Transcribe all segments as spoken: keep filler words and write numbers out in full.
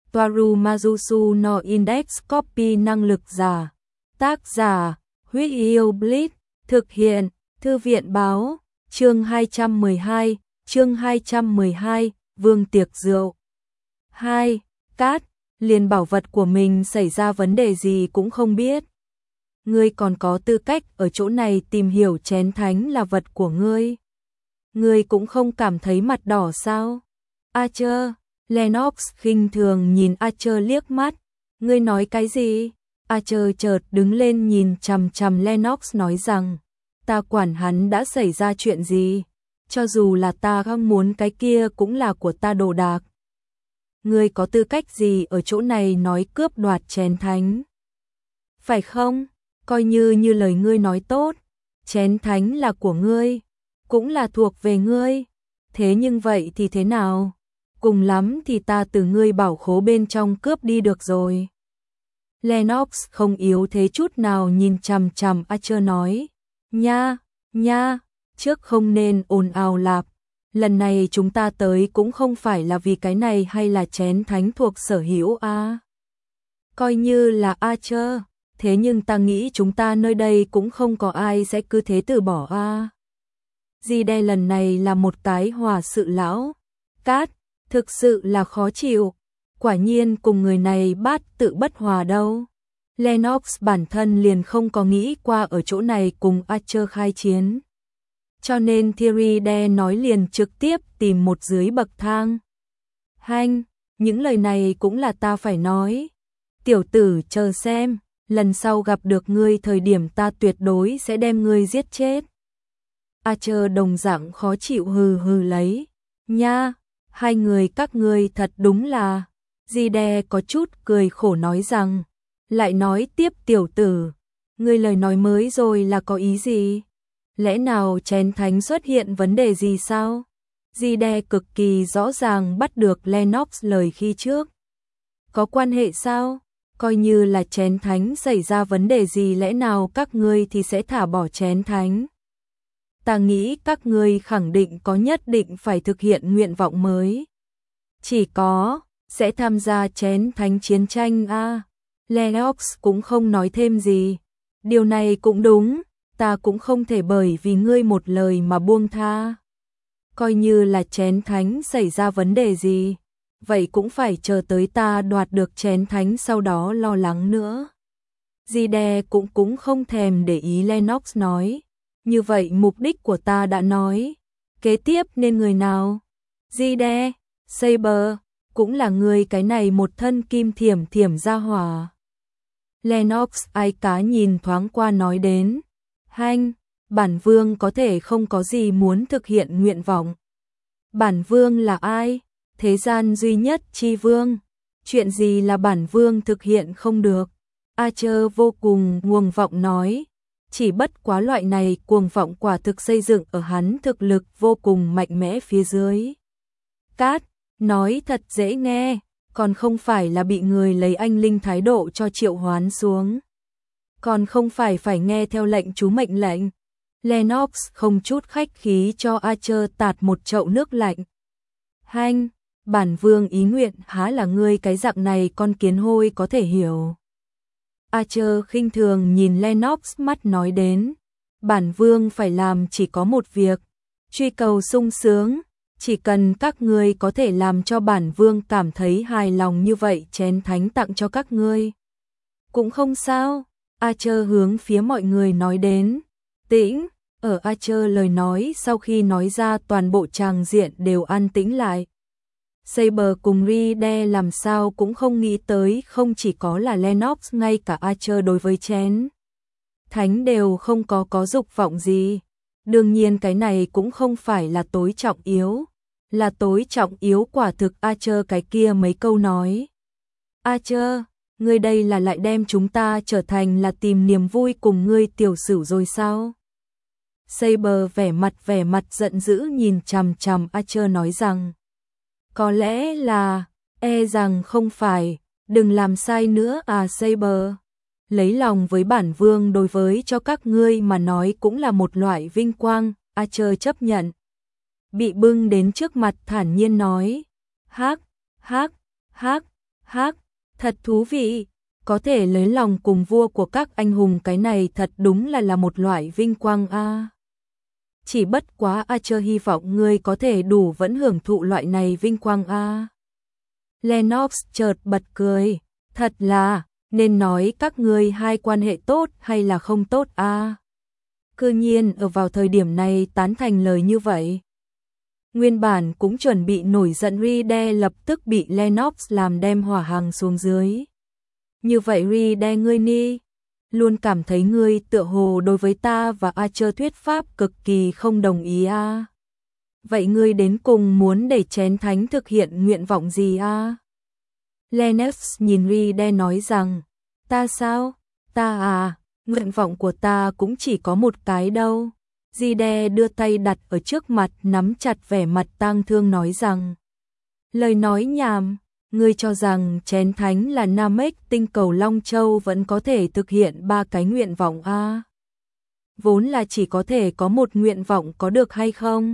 Toaru Majusu no Index Copy năng lực giả. Tác giả, Huyết Yêu Blitz, thực hiện, Thư viện báo, chương hai trăm mười hai, chương hai trăm mười hai, Vương tiệc rượu. hai. Cát, liền bảo vật của mình xảy ra vấn đề gì cũng không biết. Ngươi còn có tư cách ở chỗ này tìm hiểu chén thánh là vật của ngươi. Ngươi cũng không cảm thấy mặt đỏ sao? Archer, Lennox khinh thường nhìn Archer liếc mắt. Ngươi nói cái gì? Archer chợt đứng lên nhìn chằm chằm Lennox nói rằng, ta quản hắn đã xảy ra chuyện gì, cho dù là ta không muốn cái kia cũng là của ta đồ đạc. Ngươi có tư cách gì ở chỗ này nói cướp đoạt chén thánh? Phải không? Coi như như lời ngươi nói tốt, chén thánh là của ngươi, cũng là thuộc về ngươi. Thế nhưng vậy thì thế nào? Cùng lắm thì ta từ ngươi bảo khố bên trong cướp đi được rồi. Lennox không yếu thế chút nào nhìn chằm chằm Archer nói, nha, nha, trước không nên ồn ào lạp. Lần này chúng ta tới cũng không phải là vì cái này hay là chén thánh thuộc sở hữu a. À. Coi như là Archer, thế nhưng ta nghĩ chúng ta nơi đây cũng không có ai sẽ cứ thế từ bỏ a. À. Di đe lần này là một tái hòa sự lão. Cát, thực sự là khó chịu. Quả nhiên cùng người này bát tự bất hòa đâu. Lennox bản thân liền không có nghĩ qua ở chỗ này cùng Archer khai chiến. Cho nên Thierry De nói liền trực tiếp tìm một dưới bậc thang. Hanh, những lời này cũng là ta phải nói. Tiểu tử chờ xem, lần sau gặp được ngươi thời điểm ta tuyệt đối sẽ đem ngươi giết chết. Archer đồng dạng khó chịu hừ hừ lấy. Nha, hai người các ngươi thật đúng là. Zide có chút cười khổ nói rằng, lại nói tiếp tiểu tử, ngươi lời nói mới rồi là có ý gì? Lẽ nào chén thánh xuất hiện vấn đề gì sao? Zide cực kỳ rõ ràng bắt được Lennox lời khi trước. Có quan hệ sao? Coi như là chén thánh xảy ra vấn đề gì lẽ nào các ngươi thì sẽ thả bỏ chén thánh? Ta nghĩ các ngươi khẳng định có nhất định phải thực hiện nguyện vọng mới. Chỉ có, sẽ tham gia chén thánh chiến tranh a. À. Lennox cũng không nói thêm gì. Điều này cũng đúng, ta cũng không thể bởi vì ngươi một lời mà buông tha. Coi như là chén thánh xảy ra vấn đề gì, vậy cũng phải chờ tới ta đoạt được chén thánh sau đó lo lắng nữa. Zide cũng cũng không thèm để ý Lennox nói. Như vậy mục đích của ta đã nói. Kế tiếp nên người nào? Zide, Saber, cũng là người cái này một thân kim thiểm thiểm ra hỏa. Lennox ai cá nhìn thoáng qua nói đến. Hanh, bản vương có thể không có gì muốn thực hiện nguyện vọng. Bản vương là ai? Thế gian duy nhất chi vương. Chuyện gì là bản vương thực hiện không được? Archer vô cùng cuồng vọng nói. Chỉ bất quá loại này cuồng vọng quả thực xây dựng ở hắn thực lực vô cùng mạnh mẽ phía dưới. Cát, nói thật dễ nghe, còn không phải là bị người lấy anh linh thái độ cho triệu hoán xuống. Còn không phải phải nghe theo lệnh chú mệnh lệnh. Lennox không chút khách khí cho Archer tạt một chậu nước lạnh. Hanh, bản vương ý nguyện há là ngươi cái dạng này con kiến hôi có thể hiểu. Archer khinh thường nhìn Lennox mắt nói đến. Bản vương phải làm chỉ có một việc. Truy cầu sung sướng. Chỉ cần các ngươi có thể làm cho bản vương cảm thấy hài lòng như vậy chén thánh tặng cho các ngươi. Cũng không sao. Archer hướng phía mọi người nói đến. Tĩnh, ở Archer lời nói sau khi nói ra toàn bộ tràng diện đều an tĩnh lại. Saber cùng Ride làm sao cũng không nghĩ tới không chỉ có là Lennox ngay cả Archer đối với chén thánh đều không có có dục vọng gì. Đương nhiên cái này cũng không phải là tối trọng yếu. Là tối trọng yếu quả thực Archer cái kia mấy câu nói. Archer, ngươi đây là lại đem chúng ta trở thành là tìm niềm vui cùng ngươi tiểu sử rồi sao? Saber vẻ mặt vẻ mặt giận dữ nhìn chằm chằm Archer nói rằng. Có lẽ là, e rằng không phải, đừng làm sai nữa à Saber. Lấy lòng với bản vương đối với cho các ngươi mà nói cũng là một loại vinh quang, Archer chấp nhận. Bị bưng đến trước mặt thản nhiên nói, hắc, hắc, hắc, Hắc, thật thú vị, có thể lấy lòng cùng vua của các anh hùng cái này thật đúng là là một loại vinh quang a. Chỉ bất quá Archer hy vọng ngươi có thể đủ vẫn hưởng thụ loại này vinh quang a. Lennox chợt bật cười, thật là, nên nói các ngươi hai quan hệ tốt hay là không tốt a? Cư nhiên ở vào thời điểm này tán thành lời như vậy. Nguyên bản cũng chuẩn bị nổi giận Ride lập tức bị Lennox làm đem hỏa hàng xuống dưới. Như vậy Ride ngươi ni, luôn cảm thấy ngươi tựa hồ đối với ta và Archer thuyết pháp cực kỳ không đồng ý a. Vậy ngươi đến cùng muốn để Chén Thánh thực hiện nguyện vọng gì a? Lennox nhìn Ride nói rằng, ta sao? Ta à, nguyện vọng của ta cũng chỉ có một cái đâu. Ride đưa tay đặt ở trước mặt nắm chặt vẻ mặt tang thương nói rằng, lời nói nhảm, ngươi cho rằng Chén Thánh là Namek tinh cầu Long Châu vẫn có thể thực hiện ba cái nguyện vọng a? Vốn là chỉ có thể có một nguyện vọng có được hay không?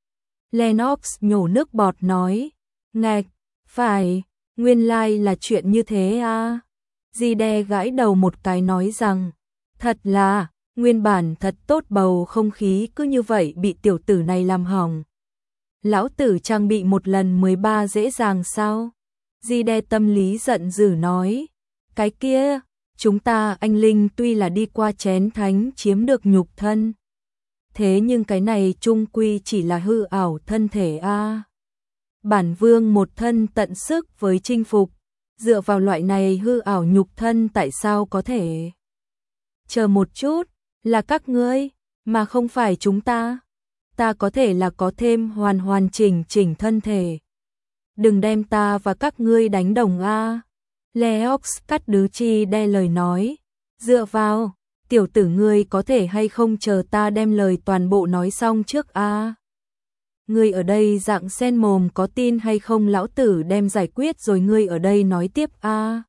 Lennox nhổ nước bọt nói, ngạch, phải, nguyên lai like là chuyện như thế a. Ride gãi đầu một cái nói rằng, thật là, nguyên bản thật tốt bầu không khí cứ như vậy bị tiểu tử này làm hỏng. Lão tử trang bị một lần mười ba dễ dàng sao? Ride tâm lý giận dữ nói, cái kia, chúng ta anh linh tuy là đi qua Chén Thánh chiếm được nhục thân. Thế nhưng cái này chung quy chỉ là hư ảo thân thể a. Bản vương một thân tận sức với chinh phục, dựa vào loại này hư ảo nhục thân tại sao có thể? Chờ một chút, là các ngươi, mà không phải chúng ta. Ta có thể là có thêm hoàn hoàn chỉnh chỉnh thân thể. Đừng đem ta và các ngươi đánh đồng a. Leox cắt đứ chi đe lời nói, dựa vào, tiểu tử ngươi có thể hay không chờ ta đem lời toàn bộ nói xong trước a. Ngươi ở đây dạng sen mồm có tin hay không lão tử đem giải quyết rồi ngươi ở đây nói tiếp a.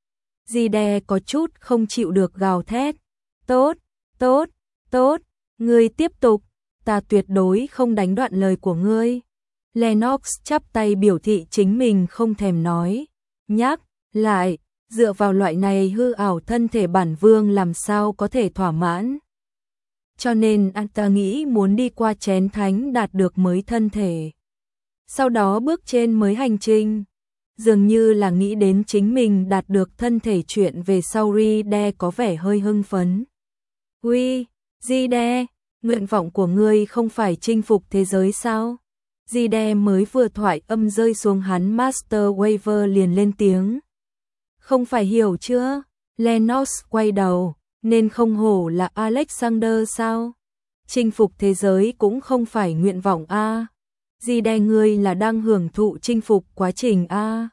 Ride có chút không chịu được gào thét, tốt, tốt, tốt, ngươi tiếp tục, ta tuyệt đối không đánh đoạn lời của ngươi. Lennox chắp tay biểu thị chính mình không thèm nói, nhắc lại, dựa vào loại này hư ảo thân thể bản vương làm sao có thể thỏa mãn. Cho nên anh ta nghĩ muốn đi qua Chén Thánh đạt được mới thân thể. Sau đó bước trên mới hành trình. Dường như là nghĩ đến chính mình đạt được thân thể chuyện về sau Ride có vẻ hơi hưng phấn. Ui, Ride, nguyện vọng của ngươi không phải chinh phục thế giới sao? Ride mới vừa thoại âm rơi xuống hắn Master Waver liền lên tiếng. Không phải hiểu chưa? Lennox quay đầu, nên không hổ là Alexander sao? Chinh phục thế giới cũng không phải nguyện vọng a. Ride ngươi là đang hưởng thụ chinh phục quá trình a.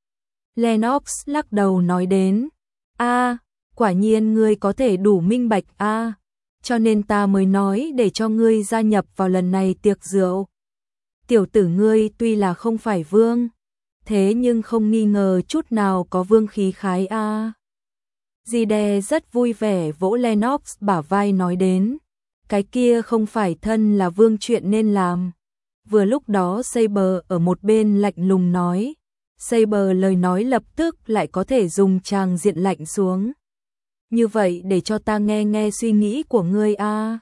Lennox lắc đầu nói đến, a, quả nhiên ngươi có thể đủ minh bạch a, cho nên ta mới nói để cho ngươi gia nhập vào lần này tiệc rượu. Tiểu tử ngươi tuy là không phải vương, thế nhưng không nghi ngờ chút nào có vương khí khái a. Ride rất vui vẻ vỗ Lennox bả vai nói đến, cái kia không phải thân là vương chuyện nên làm. Vừa lúc đó Saber ở một bên lạnh lùng nói, Saber lời nói lập tức lại có thể dùng tràng diện lạnh xuống. Như vậy để cho ta nghe nghe suy nghĩ của ngươi a.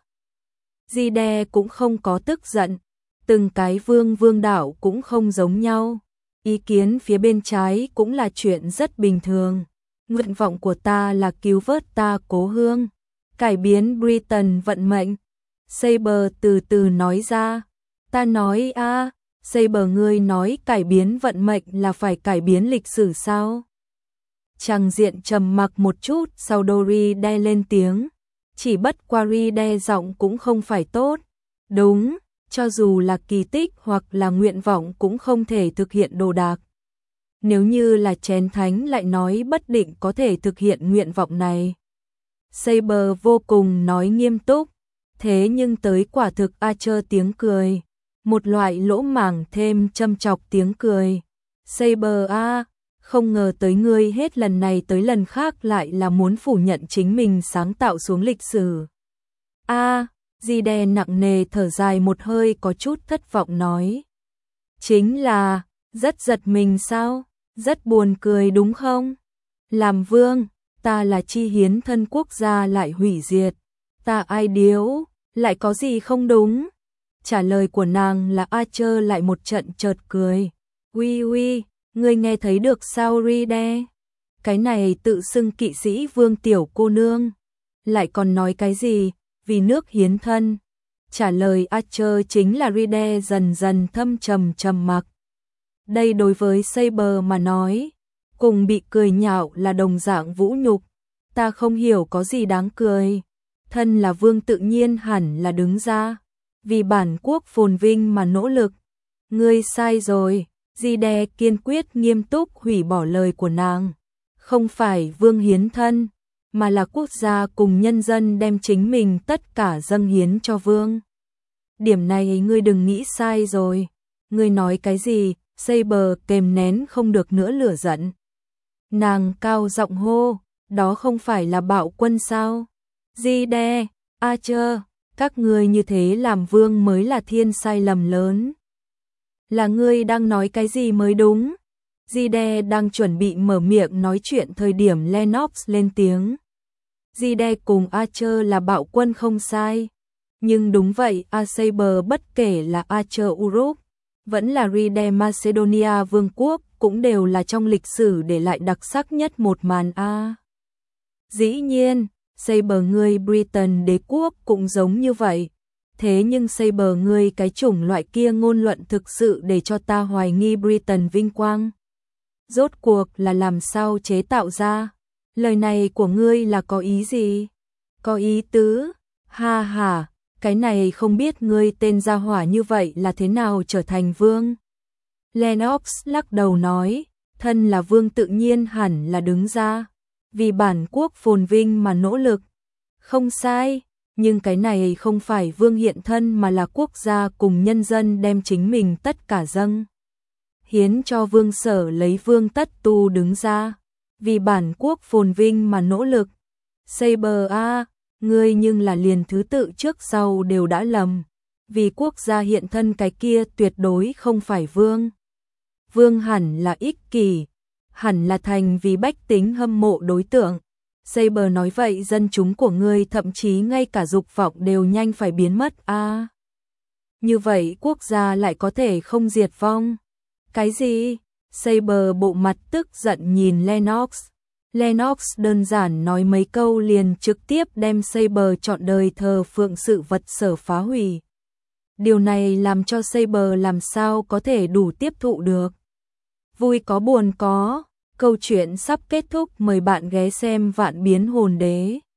Ride cũng không có tức giận, từng cái vương vương đảo cũng không giống nhau. Ý kiến phía bên trái cũng là chuyện rất bình thường. Nguyện vọng của ta là cứu vớt ta cố hương, cải biến Britain vận mệnh. Saber từ từ nói ra, ta nói a, à, Saber ngươi nói cải biến vận mệnh là phải cải biến lịch sử sao? Tràng diện trầm mặc một chút, sau đó Ride lên tiếng, chỉ bất qua Ride giọng cũng không phải tốt. Đúng, cho dù là kỳ tích hoặc là nguyện vọng cũng không thể thực hiện đồ đạc. Nếu như là Chén Thánh lại nói bất định có thể thực hiện nguyện vọng này. Saber vô cùng nói nghiêm túc, thế nhưng tới quả thực Archer tiếng cười, một loại lỗ mảng thêm châm chọc tiếng cười. Saber a, không ngờ tới ngươi hết lần này tới lần khác lại là muốn phủ nhận chính mình sáng tạo xuống lịch sử. A, Ride nặng nề thở dài một hơi có chút thất vọng nói. Chính là, rất giật mình sao? Rất buồn cười đúng không? Làm vương, ta là chi hiến thân quốc gia lại hủy diệt. Ta ai điếu, lại có gì không đúng? Trả lời của nàng là Archer lại một trận chợt cười. Uy uy, ngươi nghe thấy được sao Ride? Cái này tự xưng kỵ sĩ vương tiểu cô nương. Lại còn nói cái gì, vì nước hiến thân. Trả lời Archer chính là Ride dần dần thâm trầm trầm mặc. Đây đối với Saber mà nói, cùng bị cười nhạo là đồng dạng vũ nhục. Ta không hiểu có gì đáng cười. Thân là vương tự nhiên hẳn là đứng ra, vì bản quốc phồn vinh mà nỗ lực. Ngươi sai rồi, Ride kiên quyết nghiêm túc hủy bỏ lời của nàng. Không phải vương hiến thân, mà là quốc gia cùng nhân dân đem chính mình tất cả dâng hiến cho vương. Điểm này ngươi đừng nghĩ sai rồi. Ngươi nói cái gì? Saber kềm nén không được nữa lửa giận. Nàng cao giọng hô, đó không phải là bạo quân sao? Ride, Archer, các ngươi như thế làm vương mới là thiên sai lầm lớn. Là ngươi đang nói cái gì mới đúng? Ride đang chuẩn bị mở miệng nói chuyện thời điểm Lennox lên tiếng. Ride cùng Archer là bạo quân không sai. Nhưng đúng vậy, A Saber bất kể là Archer Uruk, vẫn là Ride Macedonia Vương quốc, cũng đều là trong lịch sử để lại đặc sắc nhất một màn A. Dĩ nhiên, Saber ngươi Britain đế quốc cũng giống như vậy. Thế nhưng Saber ngươi cái chủng loại kia ngôn luận thực sự để cho ta hoài nghi Britain vinh quang. Rốt cuộc là làm sao chế tạo ra? Lời này của ngươi là có ý gì? Có ý tứ? Ha ha, cái này không biết ngươi tên gia hỏa như vậy là thế nào trở thành vương? Lennox lắc đầu nói, thân là vương tự nhiên hẳn là đứng ra, vì bản quốc phồn vinh mà nỗ lực. Không sai, nhưng cái này không phải vương hiện thân mà là quốc gia cùng nhân dân đem chính mình tất cả dâng hiến cho vương sở, lấy vương tất tu đứng ra, vì bản quốc phồn vinh mà nỗ lực. Saber a, ngươi nhưng là liền thứ tự trước sau đều đã lầm, vì quốc gia hiện thân cái kia tuyệt đối không phải vương. Vương hẳn là ích kỷ, hẳn là thành vì bách tính hâm mộ đối tượng. Saber nói vậy dân chúng của ngươi thậm chí ngay cả dục vọng đều nhanh phải biến mất a. À, như vậy quốc gia lại có thể không diệt vong. Cái gì? Saber bộ mặt tức giận nhìn Lennox. Lennox đơn giản nói mấy câu liền trực tiếp đem Saber trọn đời thờ phượng sự vật sở phá hủy. Điều này làm cho Saber làm sao có thể đủ tiếp thụ được. Vui có buồn có, câu chuyện sắp kết thúc, mời bạn ghé xem Vạn Biến Hồn Đế.